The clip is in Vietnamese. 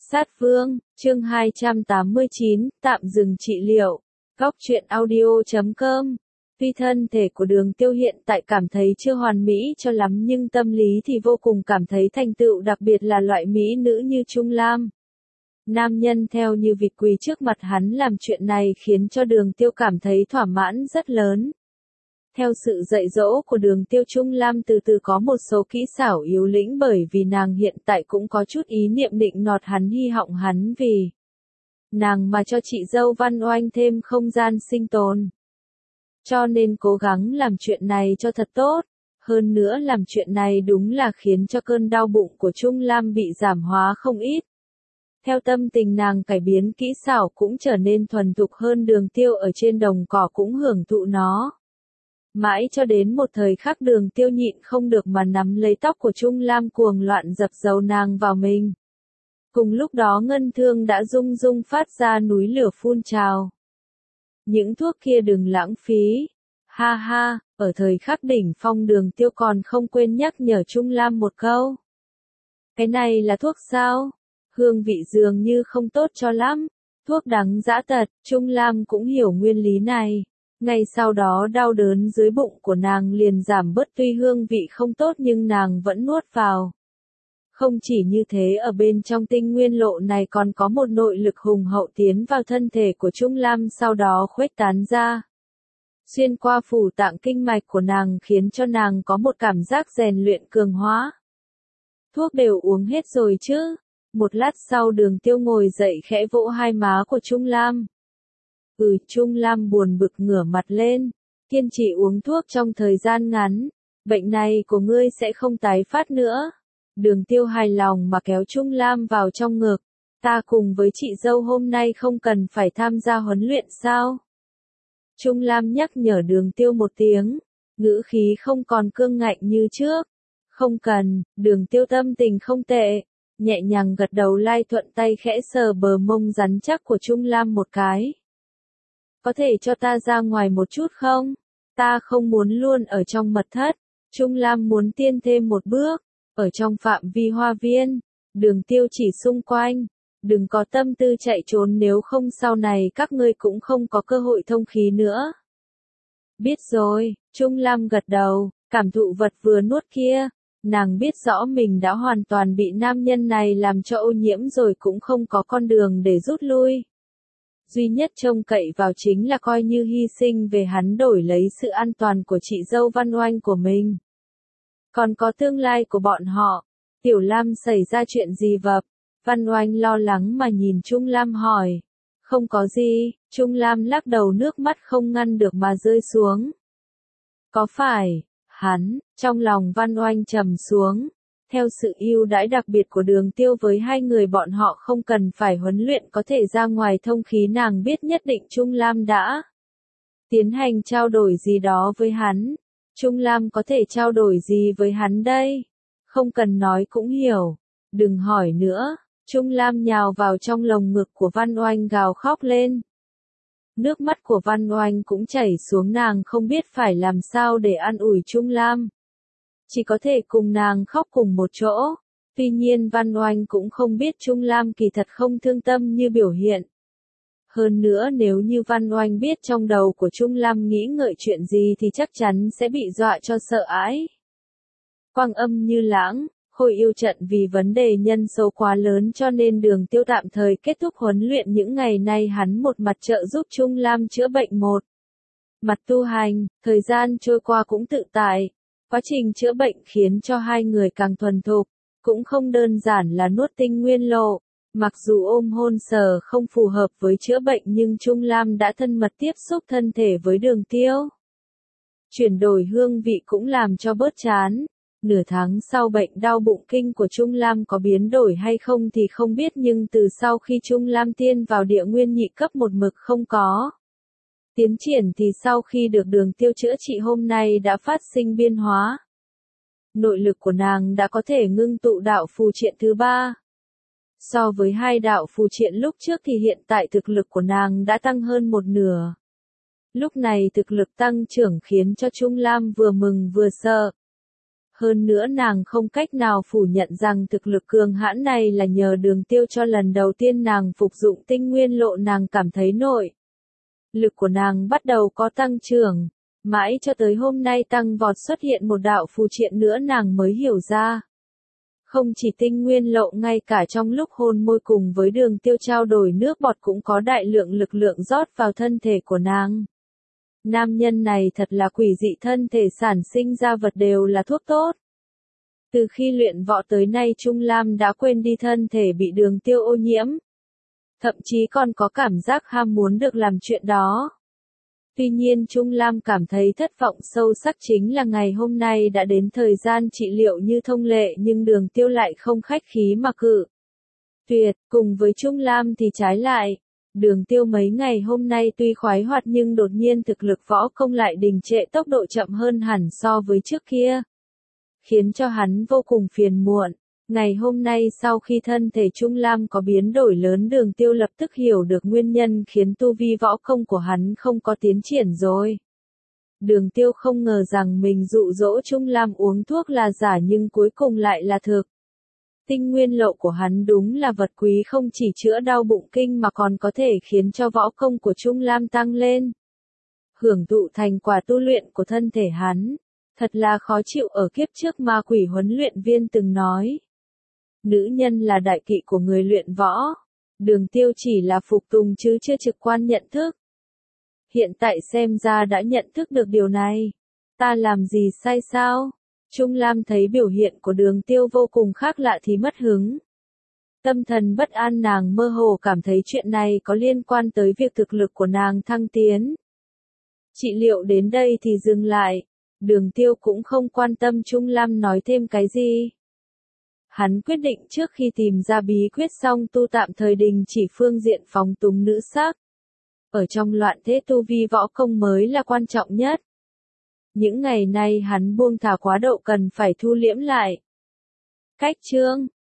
Sát Vương, chương 289, tạm dừng trị liệu. Góc truyện audio.com. Tuy thân thể của Đường Tiêu hiện tại cảm thấy chưa hoàn mỹ cho lắm nhưng tâm lý thì vô cùng cảm thấy thành tựu, đặc biệt là loại mỹ nữ như Trung Lam. Nam nhân theo như vịt quỳ trước mặt hắn làm chuyện này khiến cho Đường Tiêu cảm thấy thỏa mãn rất lớn. Theo sự dạy dỗ của Đường Tiêu, Trung Lam từ từ có một số kỹ xảo yếu lĩnh, bởi vì nàng hiện tại cũng có chút ý niệm nịnh nọt hắn, hy vọng hắn vì nàng mà cho chị dâu Văn Oanh thêm không gian sinh tồn. Cho nên cố gắng làm chuyện này cho thật tốt. Hơn nữa làm chuyện này đúng là khiến cho cơn đau bụng của Trung Lam bị giảm hóa không ít. Theo tâm tình nàng cải biến, kỹ xảo cũng trở nên thuần thục hơn. Đường Tiêu ở trên đồng cỏ cũng hưởng thụ nó. Mãi cho đến một thời khắc Đường Tiêu nhịn không được mà nắm lấy tóc của Trung Lam cuồng loạn dập dầu nàng vào mình. Cùng lúc đó ngân thương đã rung rung phát ra núi lửa phun trào. Những thuốc kia đừng lãng phí. Ha ha, ở thời khắc đỉnh phong Đường Tiêu còn không quên nhắc nhở Trung Lam một câu. Cái này là thuốc sao? Hương vị dường như không tốt cho lắm. Thuốc đắng dã tật, Trung Lam cũng hiểu nguyên lý này. Ngay sau đó đau đớn dưới bụng của nàng liền giảm bớt, tuy hương vị không tốt nhưng nàng vẫn nuốt vào. Không chỉ như thế, ở bên trong tinh nguyên lộ này còn có một nội lực hùng hậu tiến vào thân thể của Trung Lam, sau đó khuếch tán ra. Xuyên qua phủ tạng kinh mạch của nàng khiến cho nàng có một cảm giác rèn luyện cường hóa. Thuốc đều uống hết rồi chứ? Một lát sau Đường Tiêu ngồi dậy khẽ vỗ hai má của Trung Lam. Trung Lam buồn bực ngửa mặt lên. Kiên trì uống thuốc trong thời gian ngắn. Bệnh này của ngươi sẽ không tái phát nữa. Đường Tiêu hài lòng mà kéo Trung Lam vào trong ngực. Ta cùng với chị dâu hôm nay không cần phải tham gia huấn luyện sao? Trung Lam nhắc nhở Đường Tiêu một tiếng. Ngữ khí không còn cương ngạnh như trước. Không cần. Đường Tiêu tâm tình không tệ. Nhẹ nhàng gật đầu, lai thuận tay khẽ sờ bờ mông rắn chắc của Trung Lam một cái. Có thể cho ta ra ngoài một chút không? Ta không muốn luôn ở trong mật thất. Trung Lam muốn tiến thêm một bước. Ở trong phạm vi hoa viên. Đường Tiêu chỉ xung quanh. Đừng có tâm tư chạy trốn, nếu không sau này các ngươi cũng không có cơ hội thông khí nữa. Biết rồi, Trung Lam gật đầu, cảm thụ vật vừa nuốt kia. Nàng biết rõ mình đã hoàn toàn bị nam nhân này làm cho ô nhiễm rồi, cũng không có con đường để rút lui. Duy nhất trông cậy vào chính là coi như hy sinh về hắn đổi lấy sự an toàn của chị dâu Văn Oanh của mình. Còn có tương lai của bọn họ. Tiểu Lam xảy ra chuyện gì vậy? Văn Oanh lo lắng mà nhìn Trung Lam hỏi. Không có gì, Trung Lam lắc đầu, nước mắt không ngăn được mà rơi xuống. Có phải, hắn, trong lòng Văn Oanh trầm xuống. Theo sự ưu đãi đặc biệt của Đường Tiêu với hai người bọn họ không cần phải huấn luyện có thể ra ngoài thông khí, nàng biết nhất định Trung Lam đã tiến hành trao đổi gì đó với hắn. Trung Lam có thể trao đổi gì với hắn đây? Không cần nói cũng hiểu. Đừng hỏi nữa. Trung Lam nhào vào trong lồng ngực của Văn Oanh gào khóc lên. Nước mắt của Văn Oanh cũng chảy xuống, nàng không biết phải làm sao để an ủi Trung Lam. Chỉ có thể cùng nàng khóc cùng một chỗ. Tuy nhiên Văn Oanh cũng không biết Trung Lam kỳ thật không thương tâm như biểu hiện. Hơn nữa nếu như Văn Oanh biết trong đầu của Trung Lam nghĩ ngợi chuyện gì thì chắc chắn sẽ bị dọa cho sợ ái. Quang Âm Như Lãng, Khôi Yêu Trận vì vấn đề nhân số quá lớn cho nên Đường Tiêu tạm thời kết thúc huấn luyện những ngày nay, hắn một mặt trợ giúp Trung Lam chữa bệnh, một mặt tu hành, thời gian trôi qua cũng tự tại. Quá trình chữa bệnh khiến cho hai người càng thuần thục, cũng không đơn giản là nuốt tinh nguyên lộ. Mặc dù ôm hôn sờ không phù hợp với chữa bệnh nhưng Trung Lam đã thân mật tiếp xúc thân thể với Đường Tiêu. Chuyển đổi hương vị cũng làm cho bớt chán. Nửa tháng sau bệnh đau bụng kinh của Trung Lam có biến đổi hay không thì không biết, nhưng từ sau khi Trung Lam tiên vào địa nguyên nhị cấp một mực không có tiến triển thì sau khi được Đường Tiêu chữa trị hôm nay đã phát sinh biến hóa. Nội lực của nàng đã có thể ngưng tụ đạo phù triện thứ 3. So với hai đạo phù triện lúc trước thì hiện tại thực lực của nàng đã tăng hơn một nửa. Lúc này thực lực tăng trưởng khiến cho Trung Lam vừa mừng vừa sợ. Hơn nữa nàng không cách nào phủ nhận rằng thực lực cường hãn này là nhờ Đường Tiêu cho lần đầu tiên nàng phục dụng tinh nguyên lộ nàng cảm thấy nội. Lực của nàng bắt đầu có tăng trưởng, mãi cho tới hôm nay tăng vọt xuất hiện một đạo phù triện nữa nàng mới hiểu ra. Không chỉ tinh nguyên lộ, ngay cả trong lúc hôn môi cùng với Đường Tiêu trao đổi nước bọt cũng có đại lượng lực lượng rót vào thân thể của nàng. Nam nhân này thật là quỷ dị, thân thể sản sinh ra vật đều là thuốc tốt. Từ khi luyện võ tới nay Trung Lam đã quên đi thân thể bị Đường Tiêu ô nhiễm. Thậm chí còn có cảm giác ham muốn được làm chuyện đó. Tuy nhiên Trung Lam cảm thấy thất vọng sâu sắc chính là ngày hôm nay đã đến thời gian trị liệu như thông lệ nhưng Đường Tiêu lại không khách khí mà cự tuyệt, cùng với Trung Lam thì trái lại. Đường Tiêu mấy ngày hôm nay tuy khoái hoạt nhưng đột nhiên thực lực võ công lại đình trệ, tốc độ chậm hơn hẳn so với trước kia. Khiến cho hắn vô cùng phiền muộn. Ngày hôm nay sau khi thân thể Trung Lam có biến đổi lớn, Đường Tiêu lập tức hiểu được nguyên nhân khiến tu vi võ công của hắn không có tiến triển rồi. Đường Tiêu không ngờ rằng mình dụ dỗ Trung Lam uống thuốc là giả nhưng cuối cùng lại là thực. Tinh nguyên lộ của hắn đúng là vật quý, không chỉ chữa đau bụng kinh mà còn có thể khiến cho võ công của Trung Lam tăng lên. Hưởng thụ thành quả tu luyện của thân thể hắn. Thật là khó chịu, ở kiếp trước ma quỷ huấn luyện viên từng nói. Nữ nhân là đại kỵ của người luyện võ. Đường Tiêu chỉ là phục tùng chứ chưa trực quan nhận thức. Hiện tại xem ra đã nhận thức được điều này. Ta làm gì sai sao? Trung Lam thấy biểu hiện của Đường Tiêu vô cùng khác lạ thì mất hứng. Tâm thần bất an, nàng mơ hồ cảm thấy chuyện này có liên quan tới việc thực lực của nàng thăng tiến. Trị liệu đến đây thì dừng lại. Đường Tiêu cũng không quan tâm Trung Lam nói thêm cái gì. Hắn quyết định trước khi tìm ra bí quyết xong tu tạm thời đình chỉ phương diện phóng túng nữ sắc. Ở trong loạn thế tu vi võ công mới là quan trọng nhất. Những ngày nay hắn buông thả quá độ, cần phải thu liễm lại. Cách chương